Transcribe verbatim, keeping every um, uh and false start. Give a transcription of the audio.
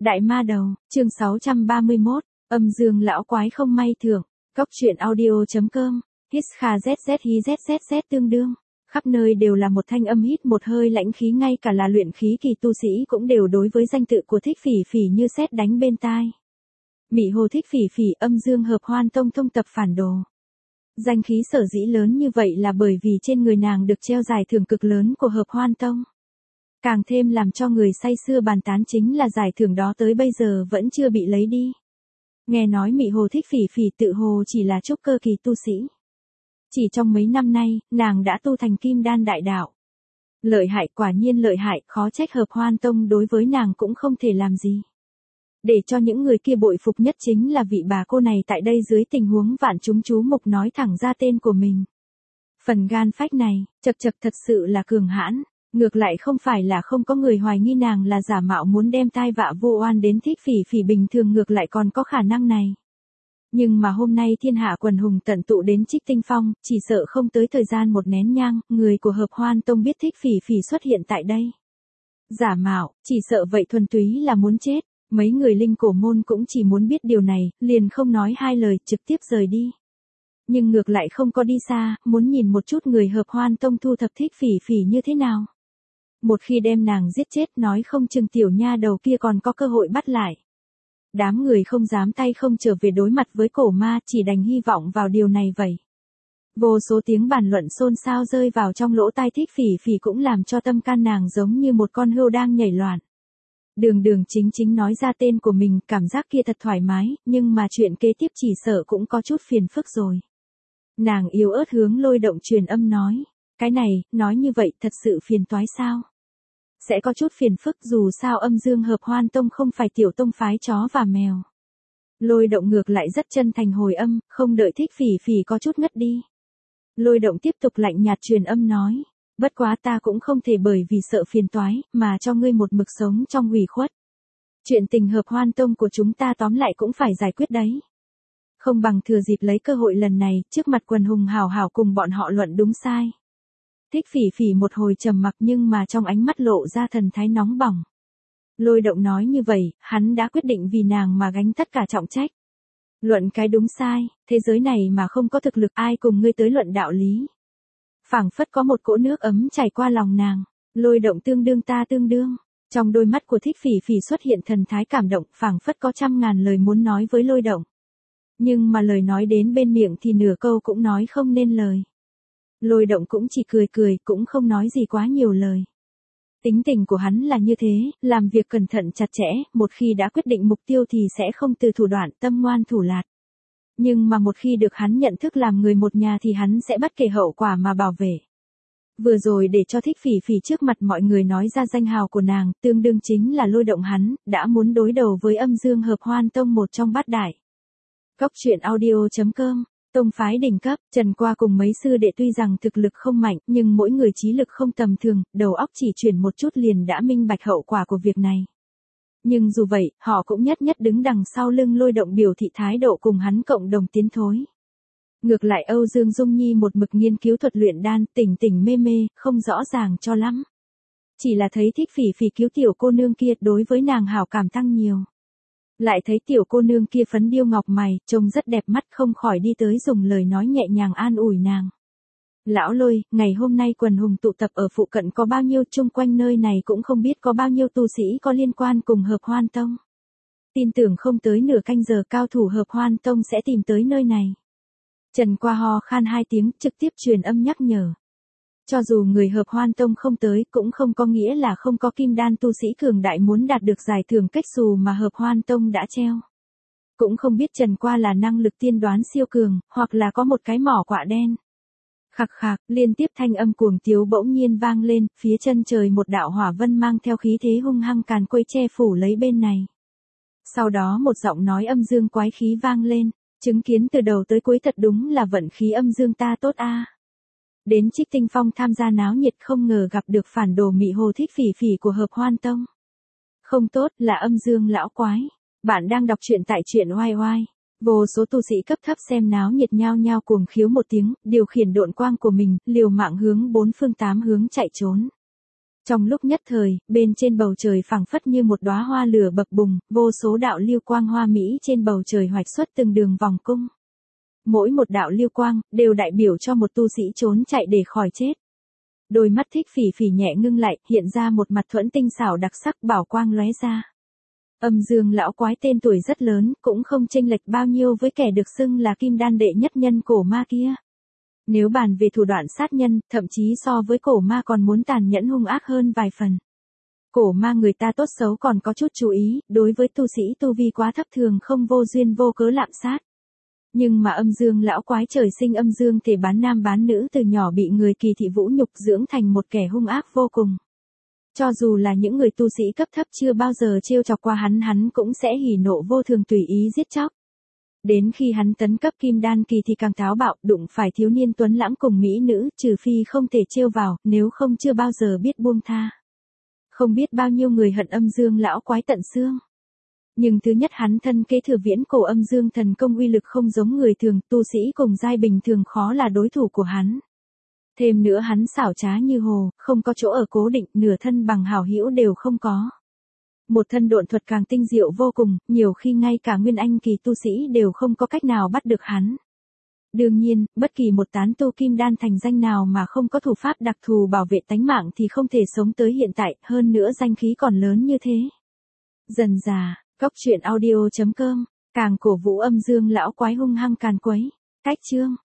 Đại ma đầu, chương sáu trăm ba mươi mốt, âm dương lão quái không may thưởng, cóc truyện audio.com, hít kha zz hi zzz tương đương, khắp nơi đều là một thanh âm hít một hơi lãnh khí, ngay cả là luyện khí kỳ tu sĩ cũng đều đối với danh tự của Thích Phỉ Phỉ như sét đánh bên tai. Mị Hồ Thích Phỉ Phỉ, âm dương hợp hoan tông thông tập phản đồ. Danh khí sở dĩ lớn như vậy là bởi vì trên người nàng được treo giải thưởng cực lớn của hợp hoan tông. Càng thêm làm cho người say sưa bàn tán chính là giải thưởng đó tới bây giờ vẫn chưa bị lấy đi. Nghe nói Mị Hồ Thích Phỉ Phỉ tự hồ chỉ là trúc cơ kỳ tu sĩ. Chỉ trong mấy năm nay, nàng đã tu thành kim đan đại đạo. Lợi hại, quả nhiên lợi hại, khó trách hợp hoan tông đối với nàng cũng không thể làm gì. Để cho những người kia bội phục nhất chính là vị bà cô này tại đây dưới tình huống vạn chúng chú mục nói thẳng ra tên của mình. Phần gan phách này, chật chật thật sự là cường hãn. Ngược lại không phải là không có người hoài nghi nàng là giả mạo muốn đem tai vạ vô oan đến Thích Phỉ Phỉ, bình thường ngược lại còn có khả năng này. Nhưng mà hôm nay thiên hạ quần hùng tận tụ đến Trích Tinh Phong, chỉ sợ không tới thời gian một nén nhang, người của hợp hoan tông biết Thích Phỉ Phỉ xuất hiện tại đây. Giả mạo, chỉ sợ vậy thuần túy là muốn chết, mấy người linh cổ môn cũng chỉ muốn biết điều này, liền không nói hai lời, trực tiếp rời đi. Nhưng ngược lại không có đi xa, muốn nhìn một chút người hợp hoan tông thu thập Thích Phỉ Phỉ như thế nào. Một khi đem nàng giết chết, nói không chừng tiểu nha đầu kia còn có cơ hội bắt lại. Đám người không dám tay không trở về đối mặt với cổ ma, chỉ đành hy vọng vào điều này vậy. Vô số tiếng bàn luận xôn xao rơi vào trong lỗ tai Thích Phỉ Phỉ cũng làm cho tâm can nàng giống như một con hươu đang nhảy loạn. Đường đường chính chính nói ra tên của mình, cảm giác kia thật thoải mái, nhưng mà chuyện kế tiếp chỉ sợ cũng có chút phiền phức rồi. Nàng yếu ớt hướng Lôi Động truyền âm nói, cái này, nói như vậy thật sự phiền toái sao? Sẽ có chút phiền phức, dù sao âm dương hợp hoan tông không phải tiểu tông phái chó và mèo. Lôi Động ngược lại rất chân thành hồi âm, không đợi Thích Phỉ Phỉ có chút ngất đi. Lôi Động tiếp tục lạnh nhạt truyền âm nói, bất quá ta cũng không thể bởi vì sợ phiền toái, mà cho ngươi một mực sống trong ủy khuất. Chuyện tình hợp hoan tông của chúng ta tóm lại cũng phải giải quyết đấy. Không bằng thừa dịp lấy cơ hội lần này, trước mặt quần hùng hào hào cùng bọn họ luận đúng sai. Thích Phỉ Phỉ một hồi trầm mặc nhưng mà trong ánh mắt lộ ra thần thái nóng bỏng. Lôi Động nói như vậy, hắn đã quyết định vì nàng mà gánh tất cả trọng trách. Luận cái đúng sai, thế giới này mà không có thực lực ai cùng ngươi tới luận đạo lý. Phảng phất có một cỗ nước ấm chảy qua lòng nàng, Lôi Động tương đương ta tương đương. Trong đôi mắt của Thích Phỉ Phỉ xuất hiện thần thái cảm động, phảng phất có trăm ngàn lời muốn nói với Lôi Động. Nhưng mà lời nói đến bên miệng thì nửa câu cũng nói không nên lời. Lôi Động cũng chỉ cười cười, cũng không nói gì quá nhiều lời. Tính tình của hắn là như thế, làm việc cẩn thận chặt chẽ, một khi đã quyết định mục tiêu thì sẽ không từ thủ đoạn, tâm ngoan thủ lạt. Nhưng mà một khi được hắn nhận thức làm người một nhà thì hắn sẽ bất kể hậu quả mà bảo vệ. Vừa rồi để cho Thích Phỉ Phỉ trước mặt mọi người nói ra danh hào của nàng, tương đương chính là Lôi Động hắn, đã muốn đối đầu với âm dương hợp hoan tông một trong bát đại. Cóc truyện audio.com, tông phái đỉnh cấp, Trần Qua cùng mấy sư đệ tuy rằng thực lực không mạnh, nhưng mỗi người trí lực không tầm thường, đầu óc chỉ chuyển một chút liền đã minh bạch hậu quả của việc này. Nhưng dù vậy, họ cũng nhất nhất đứng đằng sau lưng Lôi Động biểu thị thái độ cùng hắn cộng đồng tiến thối. Ngược lại Âu Dương Dung Nhi một mực nghiên cứu thuật luyện đan, tỉnh tỉnh mê mê, không rõ ràng cho lắm. Chỉ là thấy Thích Phỉ Phỉ cứu tiểu cô nương kia, đối với nàng hảo cảm tăng nhiều. Lại thấy tiểu cô nương kia phấn điêu ngọc mày, trông rất đẹp mắt, không khỏi đi tới dùng lời nói nhẹ nhàng an ủi nàng. Lão Lôi, ngày hôm nay quần hùng tụ tập ở phụ cận có bao nhiêu, chung quanh nơi này cũng không biết có bao nhiêu tu sĩ có liên quan cùng hợp hoan tông. Tin tưởng không tới nửa canh giờ cao thủ hợp hoan tông sẽ tìm tới nơi này. Trần Qua ho khan hai tiếng, trực tiếp truyền âm nhắc nhở. Cho dù người hợp hoan tông không tới, cũng không có nghĩa là không có kim đan tu sĩ cường đại muốn đạt được giải thưởng cách xù mà hợp hoan tông đã treo. Cũng không biết Trần Qua là năng lực tiên đoán siêu cường, hoặc là có một cái mỏ quạ đen. Khạc khạc, liên tiếp thanh âm cuồng tiếu bỗng nhiên vang lên, phía chân trời một đạo hỏa vân mang theo khí thế hung hăng càn quay che phủ lấy bên này. Sau đó một giọng nói âm dương quái khí vang lên, chứng kiến từ đầu tới cuối thật đúng là vận khí âm dương ta tốt a. Đến Trích Tinh Phong tham gia náo nhiệt không ngờ gặp được phản đồ Mị Hồ Thích Phỉ Phỉ của hợp hoan tông. Không tốt, là âm dương lão quái. Bạn đang đọc truyện tại truyện oai oai. Vô số tu sĩ cấp thấp xem náo nhiệt nhao nhao cuồng khiếu một tiếng, điều khiển độn quang của mình, liều mạng hướng bốn phương tám hướng chạy trốn. Trong lúc nhất thời, bên trên bầu trời phảng phất như một đóa hoa lửa bập bùng, vô số đạo lưu quang hoa mỹ trên bầu trời hoạch xuất từng đường vòng cung. Mỗi một đạo lưu quang, đều đại biểu cho một tu sĩ trốn chạy để khỏi chết. Đôi mắt Thích Phỉ Phỉ nhẹ ngưng lại, hiện ra một mặt thuẫn tinh xảo đặc sắc bảo quang lóe ra. Âm Dương lão quái tên tuổi rất lớn, cũng không chênh lệch bao nhiêu với kẻ được xưng là kim đan đệ nhất nhân cổ ma kia. Nếu bàn về thủ đoạn sát nhân, thậm chí so với cổ ma còn muốn tàn nhẫn hung ác hơn vài phần. Cổ ma người ta tốt xấu còn có chút chú ý, đối với tu sĩ tu vi quá thấp thường không vô duyên vô cớ lạm sát. Nhưng mà Âm Dương lão quái trời sinh âm dương thể bán nam bán nữ từ nhỏ bị người Kỳ thị vũ nhục dưỡng thành một kẻ hung ác vô cùng. Cho dù là những người tu sĩ cấp thấp chưa bao giờ trêu chọc qua hắn hắn cũng sẽ hỉ nộ vô thường tùy ý giết chóc. Đến khi hắn tấn cấp kim đan kỳ thì càng táo bạo, đụng phải thiếu niên tuấn lãng cùng mỹ nữ, trừ phi không thể trêu vào, nếu không chưa bao giờ biết buông tha. Không biết bao nhiêu người hận Âm Dương lão quái tận xương. Nhưng thứ nhất hắn thân kế thừa viễn cổ âm dương thần công uy lực không giống người thường, tu sĩ cùng giai bình thường khó là đối thủ của hắn. Thêm nữa hắn xảo trá như hồ, không có chỗ ở cố định, nửa thân bằng hảo hữu đều không có. Một thân độn thuật càng tinh diệu vô cùng, nhiều khi ngay cả nguyên anh kỳ tu sĩ đều không có cách nào bắt được hắn. Đương nhiên, bất kỳ một tán tu kim đan thành danh nào mà không có thủ pháp đặc thù bảo vệ tánh mạng thì không thể sống tới hiện tại, hơn nữa danh khí còn lớn như thế. Dần dà, Cốc truyện audio chấm com, càng cổ vũ Âm Dương lão quái hung hăng càn quấy. Cách chương